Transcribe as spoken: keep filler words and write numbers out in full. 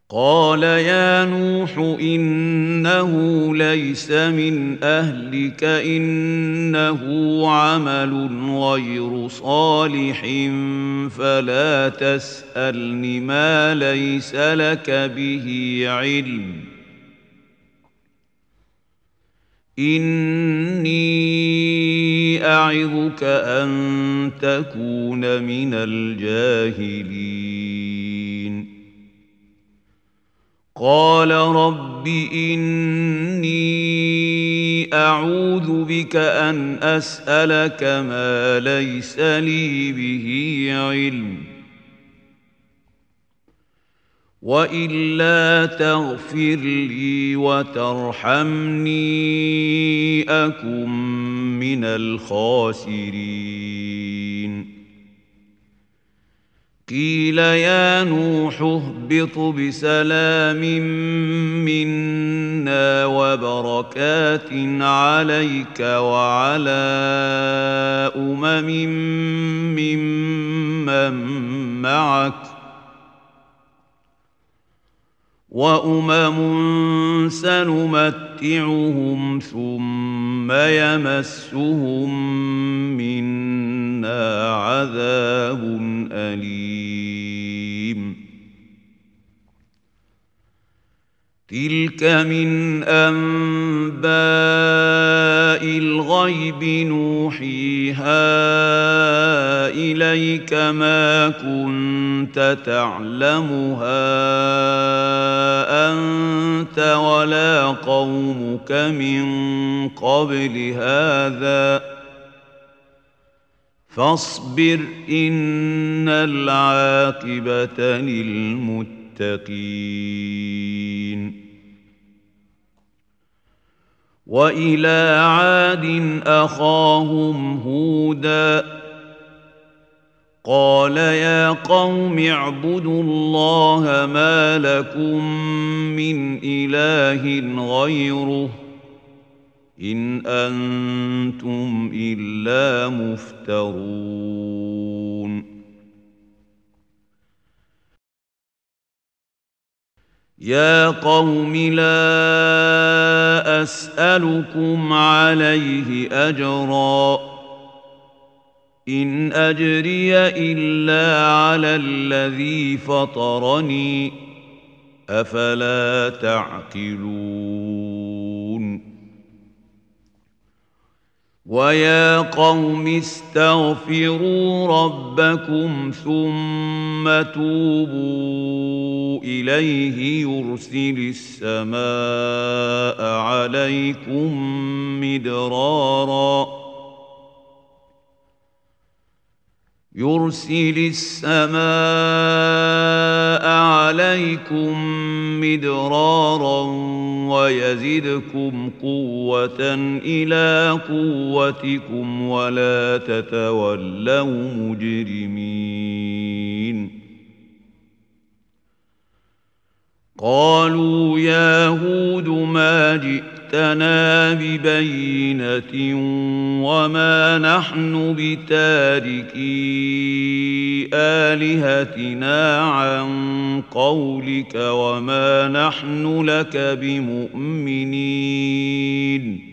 قال يا نوح إنه ليس من أهلك إنه عمل غير صالح فلا تسألن ما ليس لك به علم إني أعظك أن تكون من الجاهلين قال رب إني أعوذ بك أن أسألك ما ليس لي به علم وإلا تغفر لي وترحمني أكن من الخاسرين قيل يا نوح اهبط بسلام منا وبركات عليك وعلى أمم ممن معك وأمم سنمتعهم ثم يمسهم منا عذاب أليم تلك من أنباء الغيب نوحيها إليك ما كنت تعلمها أنت ولا قومك من قبل هذا فاصبر إن العاقبة للمتقين وإلى عاد أخاهم هودا قال يا قوم اعبدوا الله ما لكم من إله غيره إن أنتم إلا مفترون يا قوم لا أسألكم عليه أجرا إن أجري إلا على الذي فطرني أفلا تعقلون ويا قوم استغفروا ربكم ثم توبوا إليه يرسل السماء عليكم مدرارا يرسل السماء عليكم مدرارا ويزدكم قوة إلى قوتكم ولا تتولوا مجرمين قالوا يا هود ما جئتنا ببينة وما نحن بتاركي آلهتنا عن قولك وما نحن لك بمؤمنين